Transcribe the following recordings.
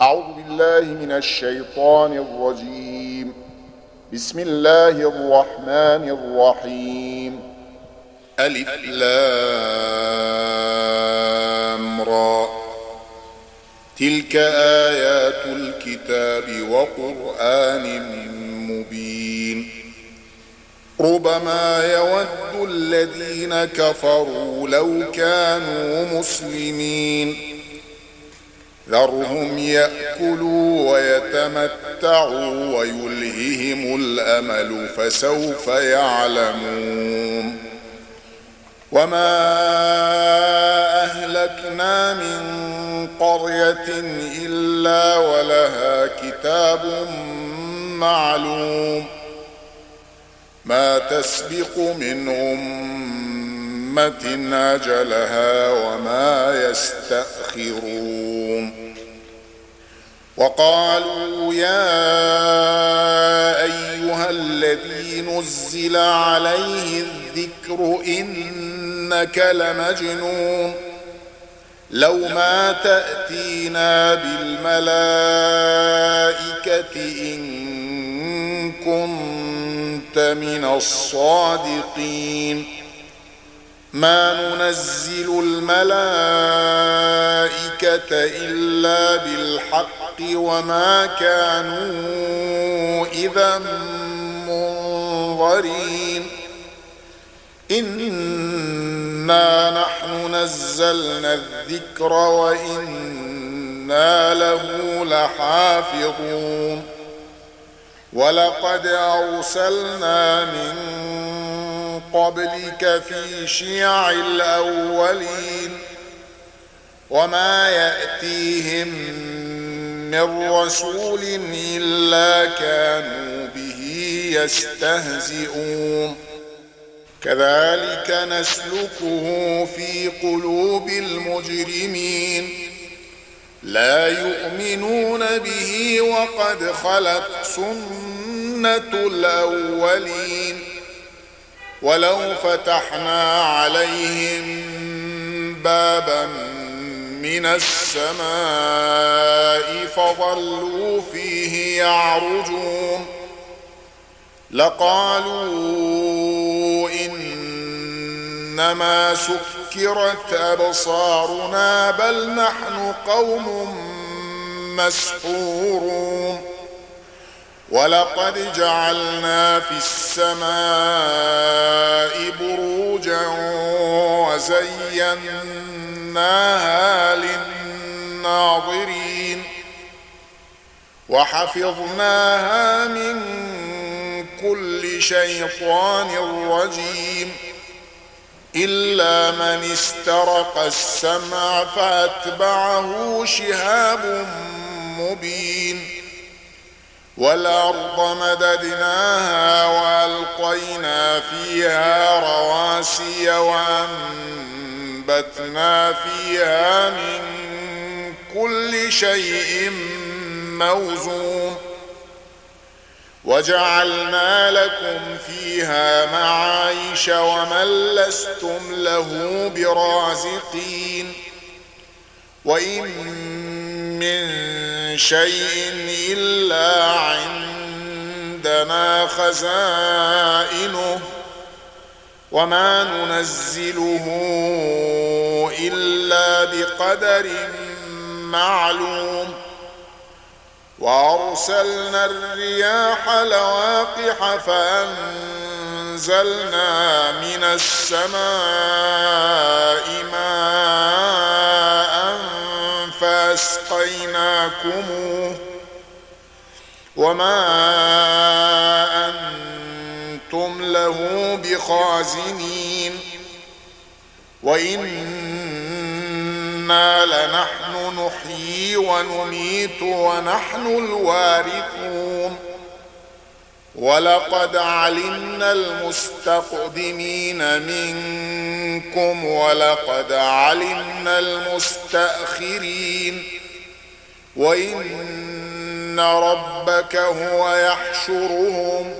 أعوذ بالله من الشيطان الرجيم. بسم الله الرحمن الرحيم. ألف لام را. تلك آيات الكتاب وقرآن مبين. ربما يود الذين كفروا لو كانوا مسلمين. ذرهم يأكلوا ويتمتعوا ويلههم الأمل فسوف يعلمون. وما أهلكنا من قرية إلا ولها كتاب معلوم. ما تسبق من أمة أجلها وما يستأخرون. وقالوا يا أيها الذي نزل عليه الذكر إنك لمجنون. لو ما تأتينا بالملائكة إن كنت من الصادقين. ما ننزل الملائكة إلا بالحق وما كانوا إذا منظرين. إنا نحن نزلنا الذكر وإنا له لحافظون. ولقد أرسلنا من قبلك في شيع الأولين. وما يأتيهم من رسول إلا كانوا به يستهزئون. كذلك نسلكه في قلوب المجرمين. لا يؤمنون به وقد خلت سنة الأولين. ولو فتحنا عليهم بابا من السماء فظلوا فيه يعرجون لقالوا إنما سكرت أبصارنا بل نحن قوم مسحورون. ولقد جعلنا في السماء بروجا وزيناها للناظرين. وحفظناها من كل شيطان رجيم إلا من استرق السمع فأتبعه شهاب مبين. والأرض مددناها وألقينا فيها رواسي وأنبتنا فيها من كل شيء موزون. وجعلنا لكم فيها معايش ومن لستم له برازقين. وإن من شيء إلا عندنا خزائنه وما ننزله إلا بقدر معلوم. وأرسلنا الرياح لواقح فأنزلنا من السماء ماء فأسقيناكموه وما أنتم له بخازنين. وإنا لنحن نحيي ونميت ونحن الوارثون. ولقد علمنا المستقدمين منكم ولقد علمنا المستأخرين. وإن ربك هو يحشرهم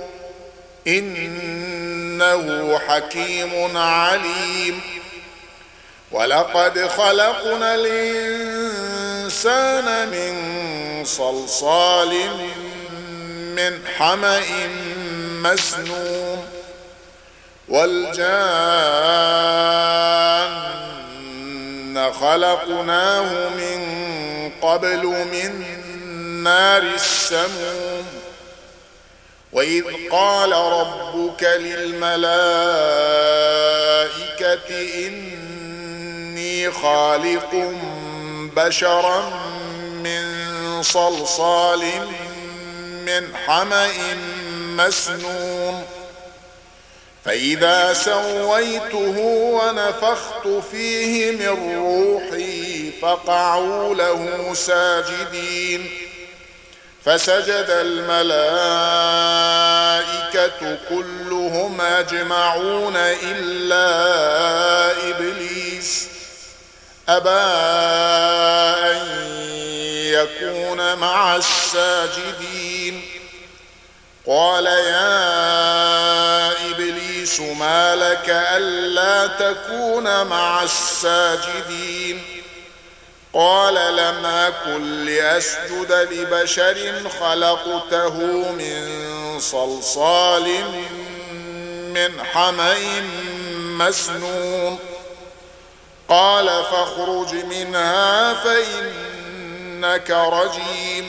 إنه حكيم عليم. ولقد خلقنا الإنسان الإنسان من صلصال من حمأ مسنون والجان خلقناه من قبل من نار السموم وإذ قال ربك للملائكة إني خالق بشرا من صلصال من حمأ مسنون فإذا سويته ونفخت فيه من روحي فقعوا له ساجدين فسجد الملائكة كلهم أجمعون إلا إبليس أبى أن يكون مع الساجدين قال يا إبليس ما لك ألا تكون مع الساجدين قال لم أكن لأسجد لبشر خلقته من صلصال من حمأ مسنون قال فاخرج منها فإنك رجيم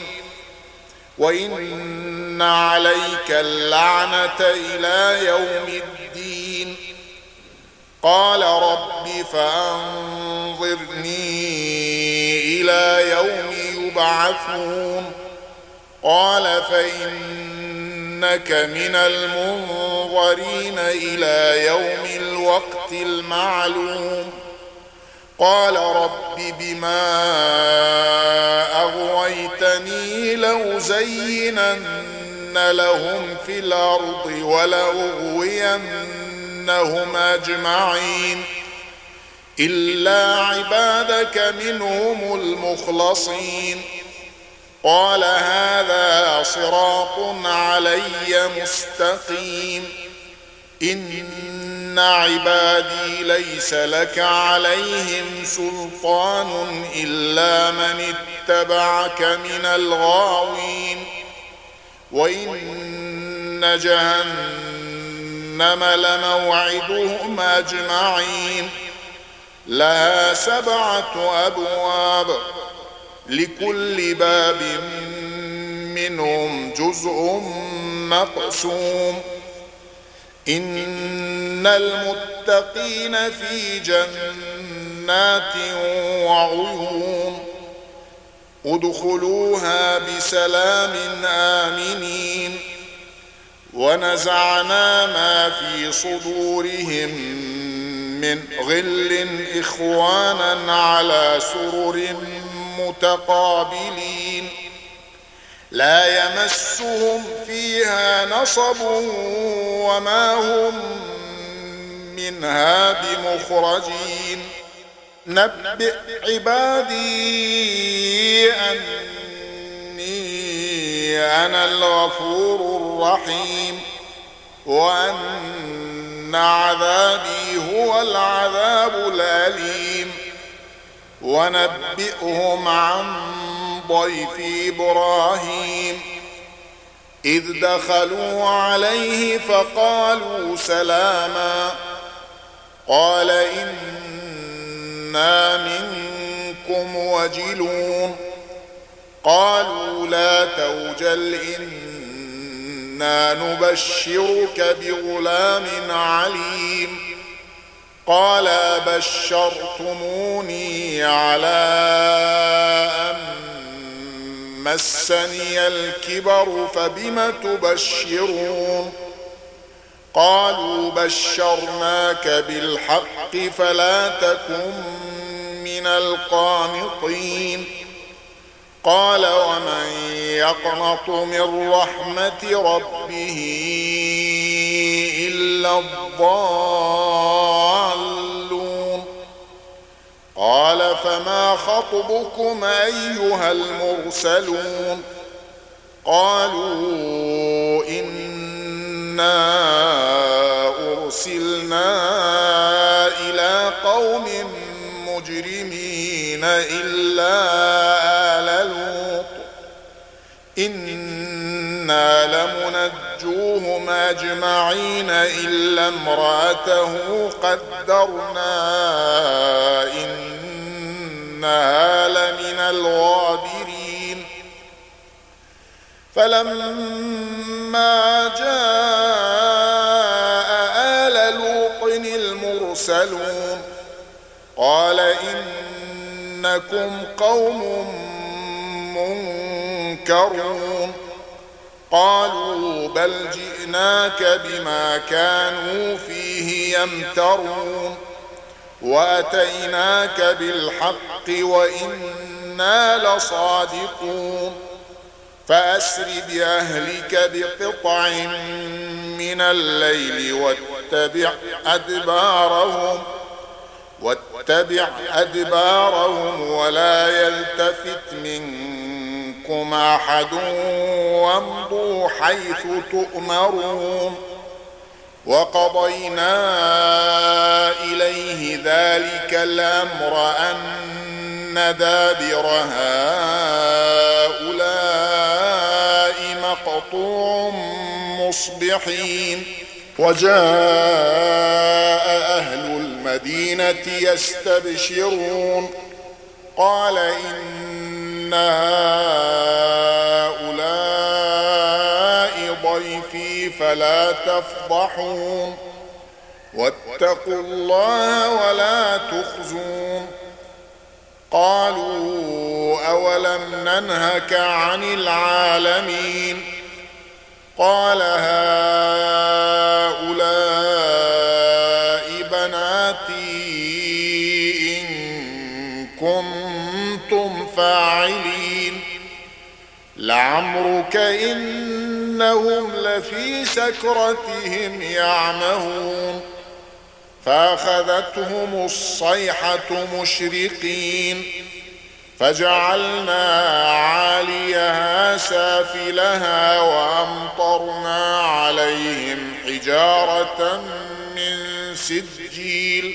وإن عليك اللعنة إلى يوم الدين قال رب فأنظرني إلى يوم يبعثون قال فإنك من المنظرين إلى يوم الوقت المعلوم قال رب بما أغويتني لأزينن لهم في الأرض ولأغوينهم أجمعين إلا عبادك منهم المخلصين قال هذا صراط علي مستقيم إن عبادي ليس لك عليهم سلطان إلا من اتبعك من الغاوين وإن جهنم لموعدهم أجمعين لها 7 أبواب لكل باب منهم جزء مقسوم إن المتقين في جنات وعيون ادخلوها بسلام آمنين ونزعنا ما في صدورهم من غل إخوانا على سرر متقابلين لا يمسهم فيها نصب وما هم منها بمخرجين نبئ عبادي أني أنا الغفور الرحيم وأن عذابي هو العذاب الأليم ونبئهم عن ضيف إبراهيم إذ دخلوا عليه فقالوا سلاما قال إنا منكم وجلون قالوا لا توجل إنا نبشرك بغلام عليم قال بشرتموني على أن مسني الكبر فبم تبشرون قالوا بشرناك بالحق فلا تكن من القانطين قال ومن يقنط من رحمة ربه إلا الضالون قال فما خطبكم أيها المرسلون قالوا إنا أرسلنا إلى قوم مجرمين إلا إنا لمنجوهم أجمعين إلا امرأته قدرنا إنها لمن الغابرين فلما جاء آل لوط المرسلون قال إنكم قوم منكرون قالوا بل جئناك بما كانوا فيه يمترون وأتيناك بالحق وإنا لصادقون فأسر بأهلك بقطع من الليل واتبع أدبارهم ولا يلتفت منكم أحد وامضوا حيث تؤمرون وقضينا إليه ذلك الأمر أن دابر هؤلاء مقطوع مصبحين وجاء أهل المدينة يستبشرون قال إن هؤلاء ضيفي فلا تفضحون واتقوا الله ولا تخزون قالوا أولم ننهك عن العالمين قال هؤلاء بناتي إن كنتم فاعلين لعمرك إنهم لفي سكرتهم يعمهون فأخذتهم الصيحة مشرقين فجعلنا عاليها سافلها وأمطرنا عليهم حجارة من سجيل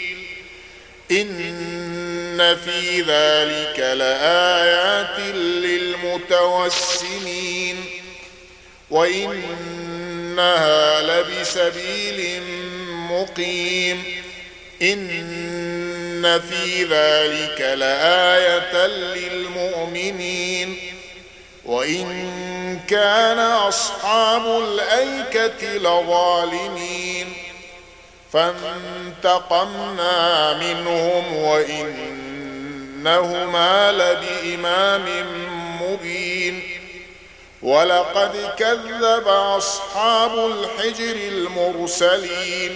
إن في ذلك لآيات للمتوسمين وإنها لبسبيل مقيم إن في ذلك لآية للمؤمنين وإن كان أصحاب الأيكة لظالمين فانتقمنا منهم وإنهما لبإمام مبين ولقد كذب أصحاب الحجر المرسلين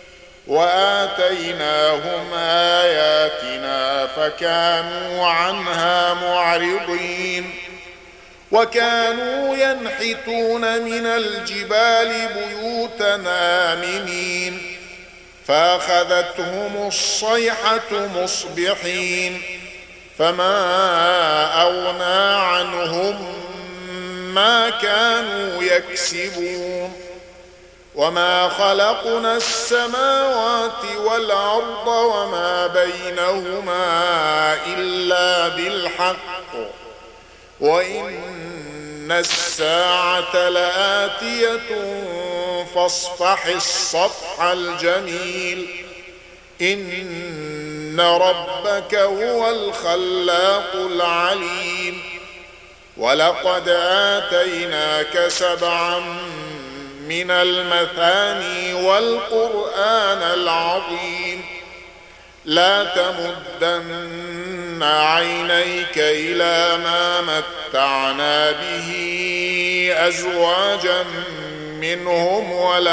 وآتيناهم آياتنا فكانوا عنها معرضين وكانوا ينحتون من الجبال بيوتا آمنين فأخذتهم الصيحة مصبحين فما أغنى عنهم ما كانوا يكسبون وما خلقنا السماوات والأرض وما بينهما إلا بالحق وإن الساعة لآتية فاصفح الصفح الجميل إن ربك هو الخلاق العليم ولقد آتيناك 7 من المثاني والقرآن العظيم لا تمدن عينيك إلى ما متعنا به أزواجا منهم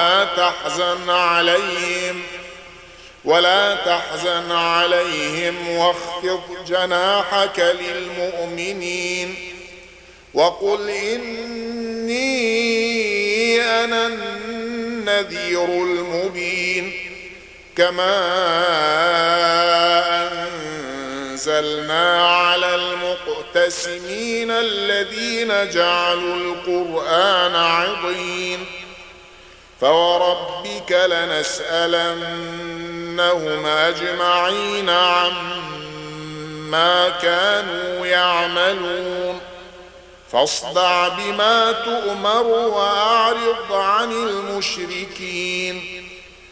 ولا تحزن عليهم واخفض جناحك للمؤمنين وقل إني أنا النذير المبين كما أنزلنا على المقتسمين الذين جعلوا القرآن عضين فوربك لنسألنهم أجمعين عما كانوا يعملون فاصدع بما تؤمر وأعرض عن المشركين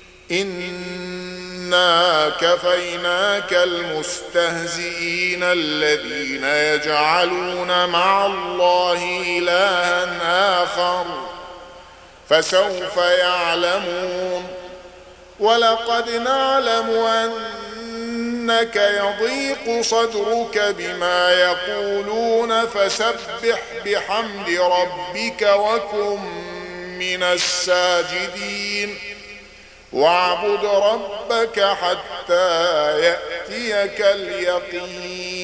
إنا كفيناك المستهزئين الذين يجعلون مع الله إلها آخر فسوف يعلمون ولقد نعلم أنك يضيق صدرك بما يقولون فسبح بحمد ربك وكن من الساجدين واعبد ربك حتى يأتيك اليقين